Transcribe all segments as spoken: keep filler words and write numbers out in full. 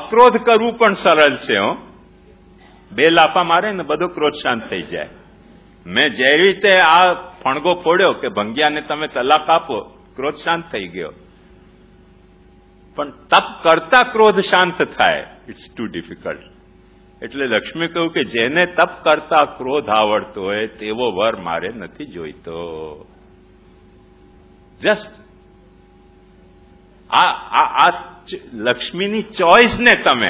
ક્રોધ કરવું પણ સરળ છે. હો, બે લાફા મારે ને બધો ક્રોધ શાંત થઈ જાય. મેં જે રીતે આ ફણગો ફોડ્યો કે ભંગ્યાને તમે તલાક આપો, ક્રોધ શાંત થઈ ગયો. પણ તપ કરતા ક્રોધ શાંત થાય, ઇટ્સ ટુ ડિફિકલ્ટ. એટલે લક્ષ્મી કહ્યું કે જેને તપ કરતા ક્રોધ આવડતો હોય તેવો વર મારે નથી જોઈતો. જસ્ટ આ આ લક્ષ્મીની ચોઈસને તમે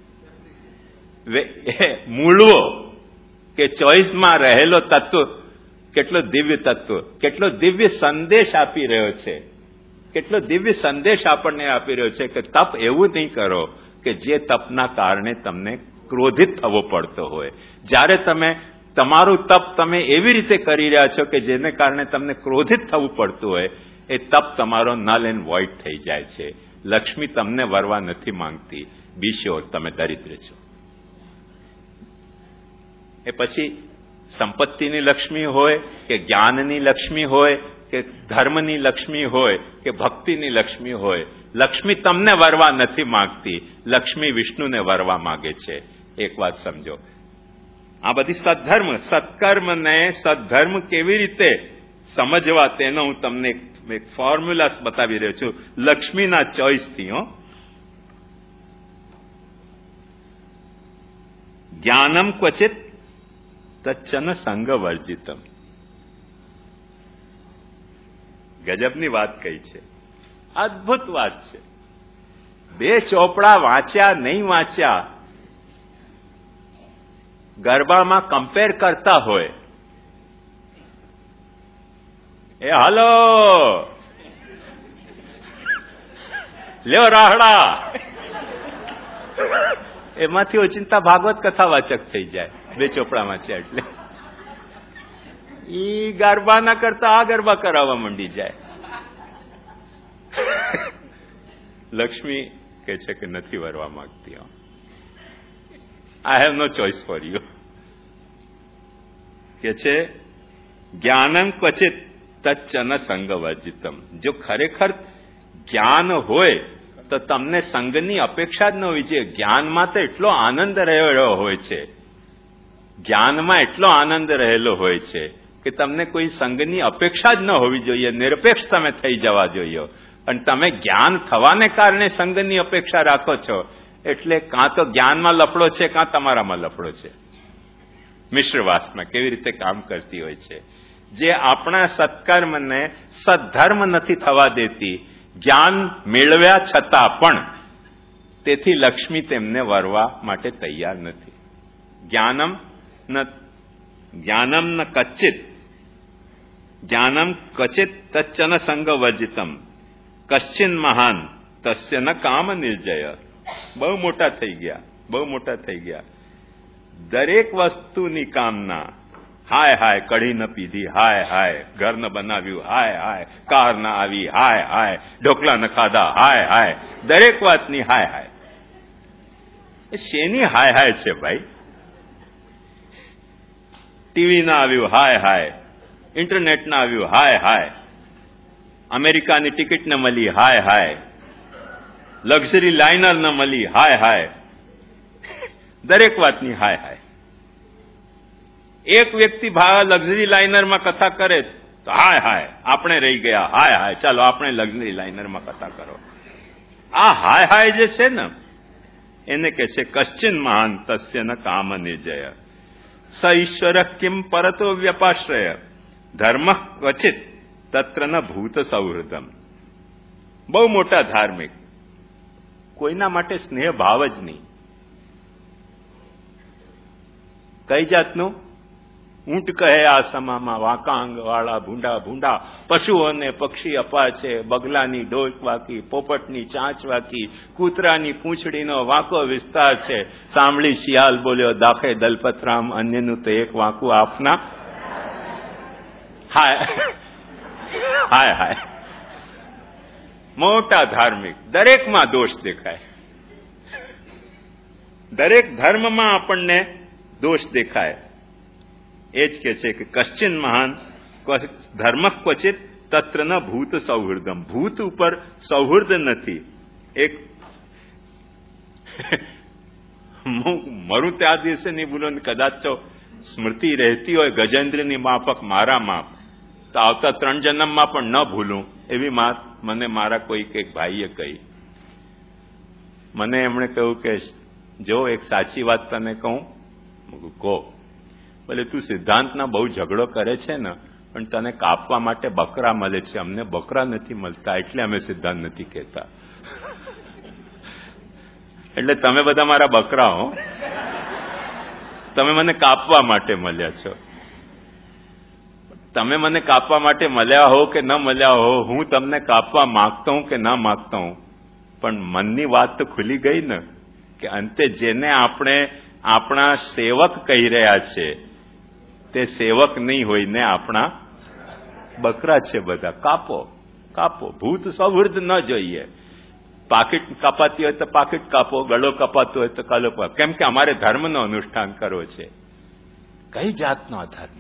મૂળવો કે ચોઈસમાં રહેલો તત્વ કેટલો દિવ્ય તત્વ, કેટલો દિવ્ય સંદેશ આપી રહ્યો છે, કેટલો દિવ્ય સંદેશ આપણને આપી રહ્યો છે કે તપ એવું નહીં કરો કે જે તપના કારણે તમને ક્રોધિત થવો પડતો હોય. જ્યારે તમે તમારું તપ તમે એવી રીતે કરી રહ્યા છો કે જેને કારણે તમને ક્રોધિત થવું પડતું હોય, એ તપ તમારો નલ એન્ડ વોઇડ થઈ જાય છે. લક્ષ્મી તમને વરવા નથી માંગતી. બી શ્યોર તમે દરિદ્ર છો. એ પછી સંપત્તિની લક્ષ્મી હોય કે જ્ઞાનની લક્ષ્મી હોય કે ધર્મની લક્ષ્મી હોય કે ભક્તિની લક્ષ્મી હોય, લક્ષ્મી તમને વરવા નથી માંગતી. લક્ષ્મી વિષ્ણુને વરવા માંગે છે. એક વાત સમજો, આ બધી સદ્ધર્મ સત્કર્મને સદ્ધર્મ કેવી રીતે સમજવા તેનો હું તમને એક ફોર્મ્યુલા બતાવી રહ્યો છું લક્ષ્મીના ચોઈસથી. હો, જ્ઞાનમ ક્વચિત તચ્ચન સંગ વર્જિતમ. ગજબની વાત કહી છે, અદભુત વાત છે. બે ચોપડા વાંચ્યા નહીં વાંચ્યા, ગરબામાં કમ્પેર કરતા હોય, એ હાલો લ્યો રાહડા, એમાંથી ઓચિંતા ભાગવત કથા વાચક થઈ જાય. બે ચોપડામાં છે એટલે ઈ ગરબા ના કરતા આ ગરબા કરાવવા માંડી જાય. લક્ષ્મી કે છે કે નથી વરવા માંગતી. I have no choice for you. કે છે જ્ઞાનમ ક્વચિત તચ્ચન સંગ વર્જિતમ. જો ખરેખર જ્ઞાન હોય તો તમને સંગની અપેક્ષા જ ન હોવી જોઈએ. જ્ઞાનમાં તો એટલો આનંદ રહેલો હોય છે, જ્ઞાનમાં એટલો આનંદ રહેલો હોય છે કે તમને કોઈ સંગની અપેક્ષા જ ન હોવી જોઈએ. નિરપેક્ષ તમે થઈ જવા જોઈએ. અને તમે જ્ઞાન થવાને કારણે સંગની અપેક્ષા રાખો છો, એટલે કાં તો જ્ઞાનમાં લફડો છે કાં તમારામાં લફડો છે. મિશ્રવાસમાં કેવી રીતે કામ કરતી હોય છે, જે આપણા સત્કર્મને સદ્ધર્મ નથી થવા દેતી, જ્ઞાન મેળવ્યા છતાં પણ. તેથી લક્ષ્મી તેમને વરવા માટે તૈયાર નથી. જ્ઞાનમ ન જ્ઞાનમ ન કચ્ચિત જ્ઞાનમ ક્વચિત તચ્ચન સંગ વર્જિતમ કશ્ચિન મહાન તસ્ય ન કામ નિર્જય. બહુ મોટા થઈ ગયા, બહુ મોટા થઈ ગયા. દરેક વસ્તુની કામના, હાય હાય કઢી ન પીધી, હાય હાય ઘર ન બનાવ્યું, હાય હાય કાર ન આવી, હાય હાય ઢોકળા ન ખાધા, હાય હાય દરેક વાતની હાય હાય. એ શેની હાય હાય છે ભાઈ? ટીવી ના આવ્યું, હાય હાય. ઇન્ટરનેટ ના આવ્યું, હાય હાય. અમેરિકાની ટિકિટ ન મળી, હાય હાય. લક્ઝરી લાઇનર ન મળી, હાય હાય. દરેક વાતની હાય હાય. એક વ્યક્તિ ભાવ લક્ઝરી લાઇનરમાં કથા કરે તો હાય હાય આપણે રહી ગયા, હાય હાય ચાલો આપણે લક્ઝરી લાઇનરમાં કથા કરો. આ હાય હાય જે છે ને એને કે છે કશ્ચિન મહાન તસ્ય ન કામ નિર્જય સ ઈશ્વર કિમ પરતો વ્યપાશ્રય ધર્મ ક્વચિત તત્ર ન ભૂત સૌહૃદમ. બહુ મોટા ધાર્મિક, કોઈના માટે સ્નેહ ભાવ જ નહીં. કઈ જાતનું? ઊંટ કહે આ સમામાં વાંકાંગ વાળા ભૂંડા ભૂંડા, પશુઓને પક્ષી અપાર છે, બગલાની ડોક વાકી, પોપટની ચાંચ વાકી, કૂતરાની પૂંછડીનો વાંકો વિસ્તાર છે. સાંભળી શિયાળ બોલ્યો દાખે દલપતરામ, અન્યનું તો એક વાંકું આપના. હાય હાય હાય. મોટા ધાર્મિક, દરેકમાં દોષ દેખાય, દરેક ધર્મમાં આપણને દોષ દેખાય. એ જ કે છે કે કશ્ચિન મહાન ધર્મ ક્વચિત તત્ર ન ભૂત સૌહૃદમ. ભૂત ઉપર સૌહૃદ નથી. એક હું મરું ત્યાં દિવસે નહીં ભૂલો. કદાચ તો સ્મૃતિ રહેતી હોય ગજેન્દ્રની માફક મારા માપ, તો આવતા ત્રણ જન્મમાં પણ ન ભૂલું એવી વાત મને મારા કોઈ એક ભાઈએ કહી. મને એમણે કહ્યું કે જો એક સાચી વાત તને કહું. કહો. બોલે તું સિદ્ધાંતના બહુ ઝઘડો કરે છે ને, પણ તને કાપવા માટે બકરા મળે છે, અમને બકરા નથી મળતા, એટલે અમે સિદ્ધાંત નથી કહેતા. એટલે તમે બધા મારા બકરા હો, તમે મને કાપવા માટે મળ્યા છો. તમે મને કાપવા માટે મળ્યા હો કે ન મળ્યા હો, હું તમને કાપવા માંગતો હું કે ના માંગતો હું, પણ મનની વાત તો ખુલી ગઈ ને કે અંતે જેને આપણે આપણા સેવક કહી રહ્યા છે તે સેવક નહીં હોય ને આપણા બકરા છે બધા. કાપો કાપો. ભૂત સૌહૃદ ન જોઈએ. પાકીટ કપાતી હોય તો પાકીટ કાપો, ગળો કપાતો હોય તો ગળો કાપો. કેમ કે અમારે ધર્મનો અનુષ્ઠાન કરવો છે. કઈ જાતનો ધર્મ?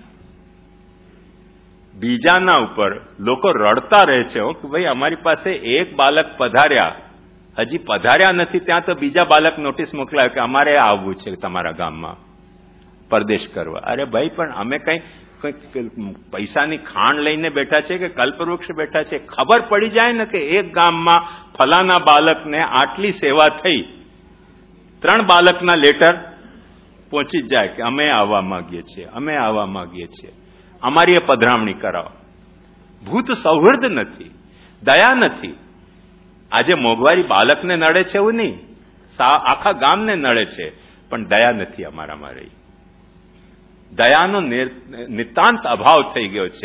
બીજાના ઉપર લોકો રડતા રહે છે કે ભાઈ અમારી પાસે એક બાલક પધાર્યા, હજી પધાર્યા નથી ત્યાં તો બીજા બાલક નોટિસ મોકલાયો કે અમારે આવવું છે તમારા ગામમાં પરદેશ કરવા. અરે ભાઈ, પણ અમે કઈ પૈસાની ખાણ લઈને બેઠા છે કે કલ્પવૃક્ષ બેઠા છે? ખબર પડી જાય ને કે એક ગામમાં ફલાના બાલકને આટલી સેવા થઈ, ત્રણ બાલકના લેટર પહોંચી જાય કે અમે આવવા માંગીએ છીએ, અમે આવવા માંગીએ છીએ, અમારી એ પધરામણી કરાવો. ભૂત સૌહૃદ નથી, દયા નથી. આજે મોંઘવારી બાલકને નડે છે એવું નહીં, આખા ગામને નડે છે, પણ દયા નથી અમારામાં રહી. દયાનો નિતાંત અભાવ થઈ ગયો છે.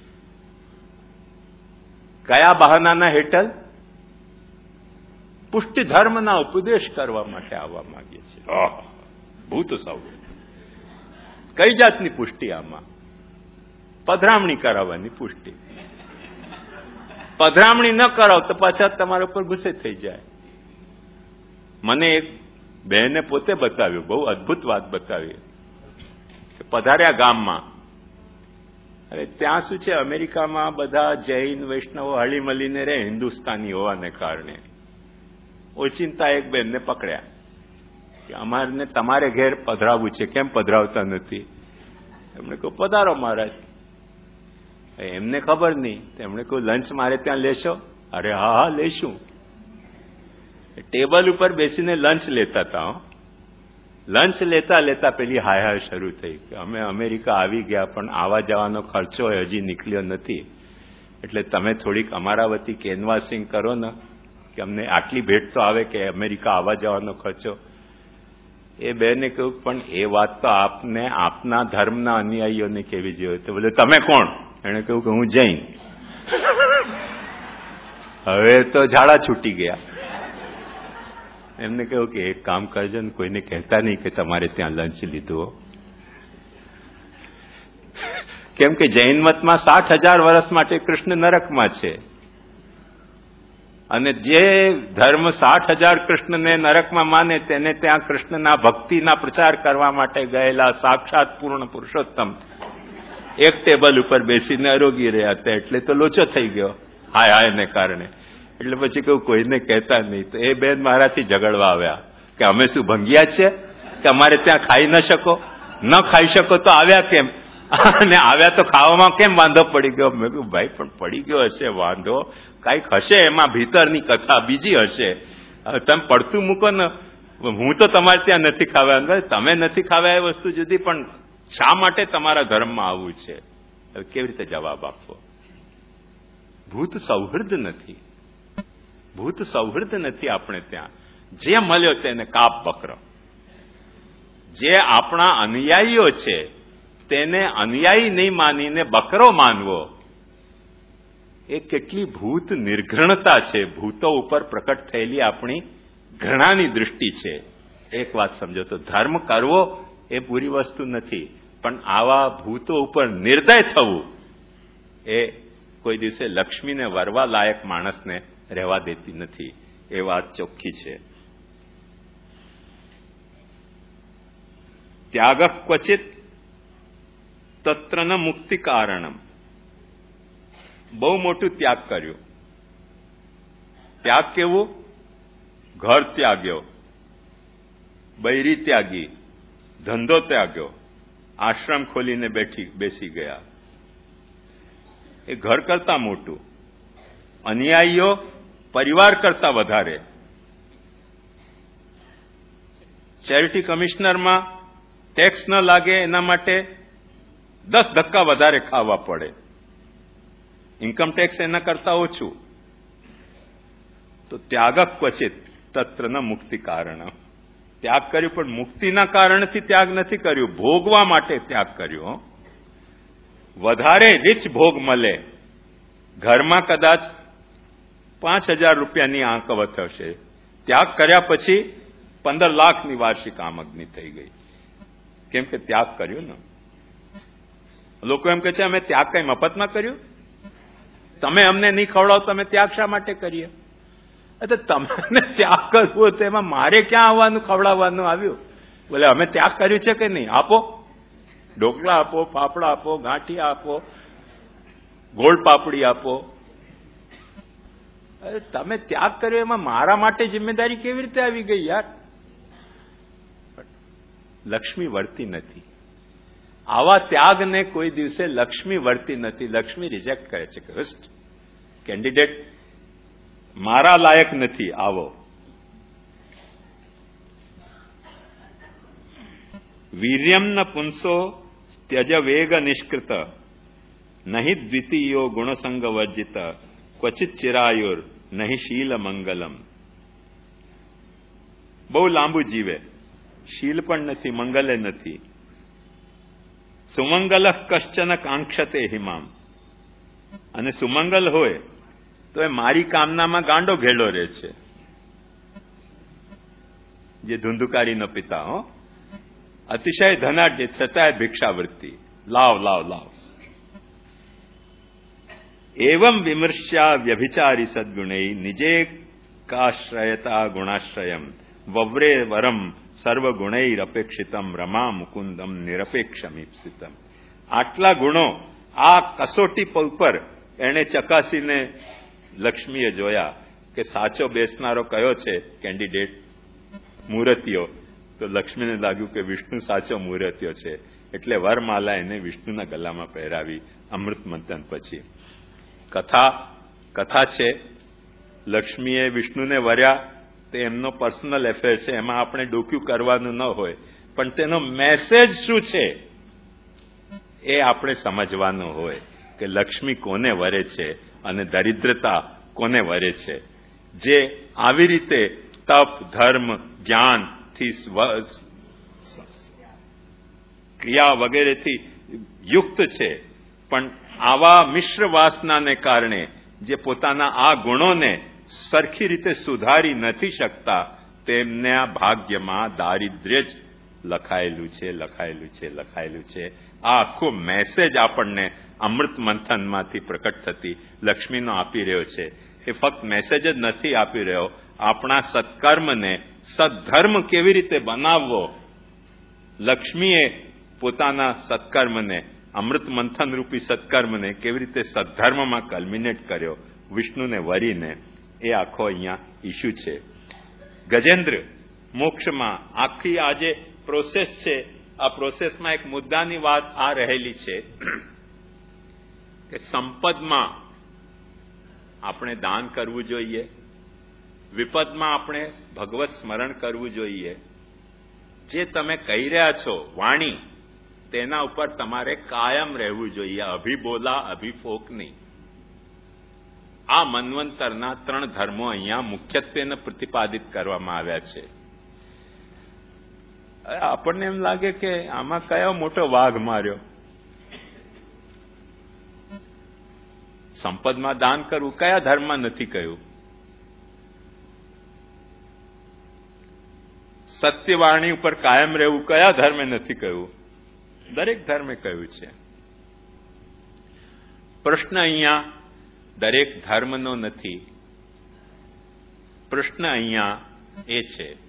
કયા બહાનાના હેઠળ? પુષ્ટિ ધર્મના ઉપદેશ કરવા માટે આવવા માંગીએ છીએ. ભૂત સૌહૃદ. કઈ જાતની પુષ્ટિ આમાં? પધરામણી કરાવવાની પુષ્ટિ. પધરામણી ન કરાવ તો પાછા તમારા ઉપર ગુસ્સે થઈ જાય. મને એક બહેને પોતે બતાવ્યું, બહુ અદભુત વાત બતાવી. પધાર્યા ગામમાં. અરે ત્યાં શું છે, અમેરિકામાં બધા જૈન વૈષ્ણવો હળી મળીને રહે હિન્દુસ્તાની હોવાને કારણે. ઓચિંતા એક બેનને પકડ્યા કે અમારે તમારે ઘેર પધરાવવું છે, કેમ પધરાવતા નથી? એમણે કહ્યું પધારો મહારાજ. એમને ખબર નહીં. એમણે કહ્યું લંચ મારે ત્યાં લેશો? અરે હા હા લેશું. ટેબલ ઉપર બેસીને લંચ લેતા હતા. લંચ લેતા લેતા પેલી હાય હાય શરૂ થઈ કે અમે અમેરિકા આવી ગયા પણ આવા જવાનો ખર્ચો હજી નીકળ્યો નથી, એટલે તમે થોડીક અમારા વતી કેનવાસિંગ કરો ને કે અમને આટલી ભેટ તો આવે કે અમેરિકા આવવા જવાનો ખર્ચો. એ બેને કહ્યું પણ એ વાત તો આપને આપના ધર્મના અનુયાયીઓને કેવી જોઈએ. તો બોલે તમે કોણ? એને કહ્યું કે હું જૈન. હવે તો ઝાડા છૂટી ગયા. એમને કહ્યું કે એક કામ કરજો ને, કોઈને કહેતા નહીં કે તમારે ત્યાં લંચ લીધું. કેમ કે જૈન મતમાં સાઠ હજાર વર્ષ માટે કૃષ્ણ નરકમાં છે, અને જે ધર્મ સાઠ હજાર કૃષ્ણને નરકમાં માને તેને ત્યાં કૃષ્ણના ભક્તિના પ્રચાર કરવા માટે ગયેલા સાક્ષાત પૂર્ણ પુરુષોત્તમ એક ટેબલ ઉપર બેસીને આરોગી રહ્યા હતા. એટલે તો લોચો થઈ ગયો હાય હાય ને કારણે. એટલે પછી કહું કોઈને કહેતા નહીં. તો એ બેન મારાથી ઝઘડવા આવ્યા કે અમે શું ભંગ્યા છે કે અમારે ત્યાં ખાઈ ન શકો? ન ખાઈ શકો તો આવ્યા કેમ? અને આવ્યા તો ખાવામાં કેમ વાંધો પડી ગયો? મેં કહ્યું ભાઈ પણ પડી ગયો હશે વાંધો, કાંઈક હશે એમાં, ભીતરની કથા બીજી હશે. તમે પડતું મૂકો ને. હું તો તમારે ત્યાં નથી ખાવા, તમે નથી ખાવા એ વસ્તુ જુદી, પણ શા માટે તમારા ધર્મમાં આવવું છે? કેવી રીતે જવાબ આપવો? ભૂત સૌહૃદ નથી. ભૂત સૌહૃદ નથી આપણે ત્યાં. જે મળ્યો તેને કાપ બકરો. જે આપણા અનુયાયીઓ છે તેને અનુયાયી નહીં માનીને બકરો માનવો, એ કેટલી ભૂત નિર્ઘૃણતા છે. ભૂતો ઉપર પ્રકટ થયેલી આપણી ઘૃણાની દૃષ્ટિ છે. એક વાત સમજો તો ધર્મ કરવો એ પૂરી વસ્તુ નથી, પણ આવા ભૂતો ઉપર નિર્દય થવું એ કોઈ દિવસે લક્ષ્મીને વરવા લાયક માણસને રહેવા દેતી નથી. એ વાત ચોખ્ખી છે. ત્યાગ ક્વચિત તત્ર ન મુક્તિ કારણમ. બહુ મોટું ત્યાગ કર્યું. ત્યાગ કેવું? ઘર ત્યાગ્યો, બૈરી ત્યાગી, ધંધો ત્યાગ્યો, આશ્રમ ખોલીને બેઠી બેસી ગયા. એ ઘર કરતા મોટું. અન્યાયીઓ પરિવાર કરતા વધારે. ચેરિટી કમિશનરમાં ટેક્સ ન લાગે એના માટે દસ ધક્કા વધારે ખાવા પડે. ઇન્કમ ટેક્સ એના કરતા ઓછું. તો ત્યાગ ક્વચિત તત્ર ન મુક્તિ કારણ. ત્યાગ કર્યું પણ મુક્તિના કારણથી ત્યાગ નથી કર્યું, ભોગવા માટે ત્યાગ કર્યો. વધારે રીચ ભોગ મળે. ઘરમાં કદાચ પાંચ હજાર રૂપિયાની આંકવત હશે, ત્યાગ કર્યા પછી પંદર લાખની વાર્ષિક આમદની થઈ ગઈ. કેમ કે ત્યાગ કર્યો ને. લોકો એમ કે છે અમે ત્યાગ કઈ મફતમાં કર્યું? તમે અમને નહીં ખવડાવો, તમે ત્યાગ શા માટે કરીએ? એટલે તમને ત્યાગ કરવો તો એમાં મારે ક્યાં આવવાનું, ખવડાવવાનું આવ્યું? બોલે અમે ત્યાગ કર્યું છે કે નહીં? આપો, ઢોકળા આપો, ફાફડા આપો, ગાંઠિયા આપો, ગોળ પાપડી આપો. તમે ત્યાગ કર્યો એમાં મારા માટે જિમ્મેદારી કેવી રીતે આવી ગઈ યાર? લક્ષ્મી વળતી નથી. આવા ત્યાગને કોઈ દિવસે લક્ષ્મી વળતી નથી. લક્ષ્મી રિજેક્ટ કરે છે કે કેન્ડિડેટ મારા લાયક નથી, આવો. વીર્યમ ન પુંસો ત્યજ વેગ નિષ્કૃત નહીં દ્વિતીયો ગુણસંગ વર્જિત ક્વચિત ચિરાયુર નહીં શીલ મંગલમ. બહુ લાંબુ જીવે, શીલ પણ નથી, મંગલે નથી. સુમંગલ કશ્ચન કાંક્ષતે હિમામ. અને સુમંગલ હોય તો એ મારી કામનામાં ગાંડો ઘેડો રહે છે. જે ધુંધુકારીનો પિતા, હો, અતિશય ધનાઢ્ય છતાંય ભિક્ષાવૃત્તિ, લાવ લાવ લાવ. એવં વિમર્શ્યા વ્યભિચારી સદગુણૈ નિજે કાશ્રયતા ગુણાશ્રયમ વવ્રે વરમ સર્વગુણૈરપેક્ષિતમ રમા મુકુંદમ નિરપેક્ષમીપ્સિતમ. આટલા ગુણો આ કસોટી ઉપર એણે ચકાસીને લક્ષ્મીએ જોયા કે સાચો બેસનારો કયો છે કેન્ડિડેટ, મૂર્તિઓ. તો લક્ષ્મીને લાગ્યું કે વિષ્ણુ સાચો મૂર્તિઓ છે, એટલે વરમાલા એને વિષ્ણુના ગલામાં પહેરાવી અમૃત મંથન પછી. કથા કથા છે, લક્ષ્મીએ વિષ્ણુને વર્યા તે એમનો પર્સનલ એફેર છે, એમાં આપણે ડોક્યું કરવાનું ન હોય, પણ તેનો મેસેજ શું છે એ આપણે સમજવાનું હોય કે લક્ષ્મી કોને વરે છે અને દરિદ્રતા કોને વરે છે. જે આવી રીતે તપ, ધર્મ, જ્ઞાનથી ક્રિયા વગેરેથી યુક્ત છે, પણ આવા મિશ્ર વાસનાને કારણે જે પોતાના આ ગુણોને સરખી રીતે સુધારી નથી શકતા, તેમના ભાગ્યમાં દારિદ્ર્ય જ લખાયેલું છે લખાયેલું છે લખાયેલું છે. આ આખો મેસેજ આપણને અમૃત મંથનમાંથી પ્રકટ થતી લક્ષ્મીનો આપી રહ્યો છે. એ ફક્ત મેસેજ જ નથી આપી રહ્યો, આપણા સત્કર્મને સદ્ધર્મ કેવી રીતે બનાવવો. લક્ષ્મીએ પોતાના સત્કર્મને, અમૃત મંથન રૂપી સત્કર્મને કેવી રીતે સદ્ધર્મમાં કલ્મિનેટ કર્યો વિષ્ણુને વરીને, એ આખો અહીંયા ઇસ્યુ છે. ગજેન્દ્ર મોક્ષમાં આખી આ જે પ્રોસેસ છે, આ પ્રોસેસમાં એક મુદ્દાની વાત આ રહેલી છે કે સંપદમાં આપણે દાન કરવું જોઈએ, વિપદમાં આપણે ભગવત સ્મરણ કરવું જોઈએ. જે તમે કહી રહ્યા છો વાણી, તેના ઉપર તમારે કાયમ રહેવું જોઈએ, અભિબોલા અભિફોક નહીં. આ મન્વંતરના ત્રણ ધર્મો અહીંયા મુખ્યત્વેને પ્રતિપાદિત કરવામાં આવ્યા છે. આપણને એમ લાગે કે આમાં કયો મોટો વાઘ માર્યો. સંપદમાં દાન કરવું કયા ધર્મમાં નથી કહ્યું? સત્યવાણી ઉપર કાયમ રહેવું કયા ધર્મે નથી કહ્યું? દરેક ધર્મે કહ્યું છે. પ્રશ્ન અહીંયા દરેક ધર્મનો નથી. પ્રશ્ન અહીંયા એ છે